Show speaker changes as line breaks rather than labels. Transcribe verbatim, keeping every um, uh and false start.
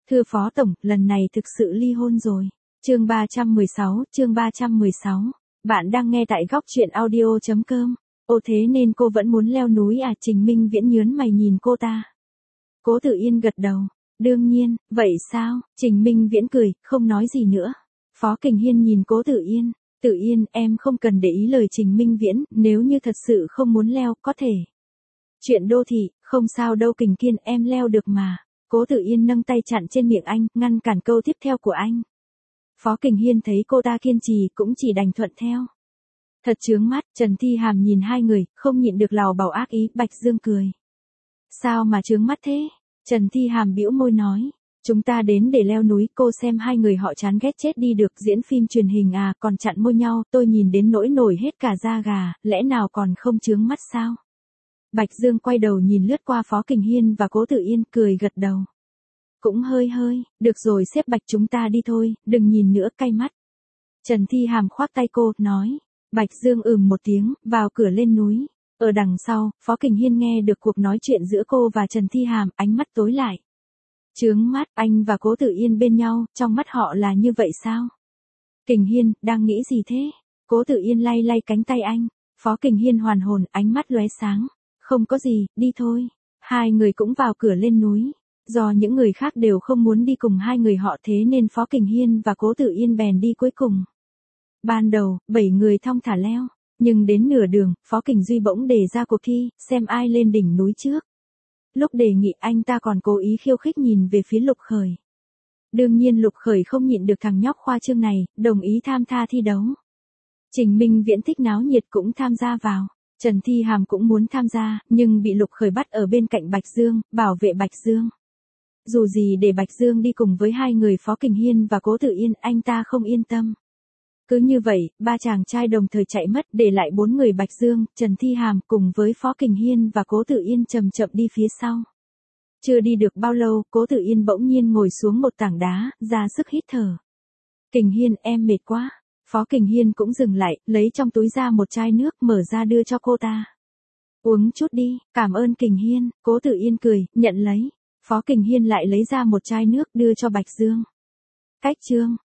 Thưa Phó Tổng, lần này thực sự ly hôn rồi. Chương ba trăm mười sáu, chương ba trăm mười sáu. Bạn đang nghe tại góc truyện audio chấm com. Ồ thế nên cô vẫn muốn leo núi à? Trình Minh Viễn nhớn mày nhìn cô ta. Cố Tử Yên gật đầu. Đương nhiên, vậy sao? Trình Minh Viễn cười, không nói gì nữa. Phó Kình Hiên nhìn Cố Tử Yên. Tử Yên, em không cần để ý lời Trình Minh Viễn, nếu như thật sự không muốn leo, có thể. Chuyện đô thị, không sao đâu Kình Kiên, em leo được mà. Cố Tử Yên nâng tay chặn trên miệng anh, ngăn cản câu tiếp theo của anh. Phó Kình Hiên thấy cô ta kiên trì cũng chỉ đành thuận theo. Thật chướng mắt, Trần Thi Hàm nhìn hai người, không nhịn được lào bảo ác ý, Bạch Dương cười. Sao mà chướng mắt thế? Trần Thi Hàm bĩu môi nói. Chúng ta đến để leo núi, cô xem hai người họ chán ghét chết đi được, diễn phim truyền hình à, còn chặn môi nhau, tôi nhìn đến nỗi nổi hết cả da gà, lẽ nào còn không chướng mắt sao? Bạch Dương quay đầu nhìn lướt qua Phó Kình Hiên và Cố Tử Yên, cười gật đầu. Cũng hơi hơi, được rồi xếp Bạch chúng ta đi thôi, đừng nhìn nữa cay mắt. Trần Thi Hàm khoác tay cô, nói. Bạch Dương ừm một tiếng, vào cửa lên núi. Ở đằng sau, Phó Kình Hiên nghe được cuộc nói chuyện giữa cô và Trần Thi Hàm, ánh mắt tối lại. Chướng mắt, anh và Cố Tử Yên bên nhau, trong mắt họ là như vậy sao? Kình Hiên, đang nghĩ gì thế? Cố Tử Yên lay lay cánh tay anh. Phó Kình Hiên hoàn hồn, ánh mắt lóe sáng. Không có gì, đi thôi. Hai người cũng vào cửa lên núi. Do những người khác đều không muốn đi cùng hai người họ thế nên Phó Kình Hiên và Cố Tử Yên bèn đi cuối cùng. Ban đầu, bảy người thong thả leo. Nhưng đến nửa đường, Phó Kình Duy bỗng đề ra cuộc thi, xem ai lên đỉnh núi trước. Lúc đề nghị anh ta còn cố ý khiêu khích nhìn về phía Lục Khởi. Đương nhiên Lục Khởi không nhịn được thằng nhóc khoa trương này, đồng ý tham gia thi đấu. Trình Minh Viễn thích náo nhiệt cũng tham gia vào. Trần Thi Hàm cũng muốn tham gia, nhưng bị Lục Khởi bắt ở bên cạnh Bạch Dương, bảo vệ Bạch Dương. Dù gì để Bạch Dương đi cùng với hai người Phó Kình Hiên và Cố Tử Yên, anh ta không yên tâm. Cứ như vậy, ba chàng trai đồng thời chạy mất, để lại bốn người Bạch Dương, Trần Thi Hàm cùng với Phó Kình Hiên và Cố Tử Yên chậm chậm đi phía sau. Chưa đi được bao lâu, Cố Tử Yên bỗng nhiên ngồi xuống một tảng đá, ra sức hít thở. Kình Hiên, em mệt quá. Phó Kình Hiên cũng dừng lại, lấy trong túi ra một chai nước, mở ra đưa cho cô ta. Uống chút đi, cảm ơn Kình Hiên. Cố Tử Yên cười, nhận lấy. Phó Kình Hiên lại lấy ra một chai nước đưa cho Bạch Dương. Cách chương.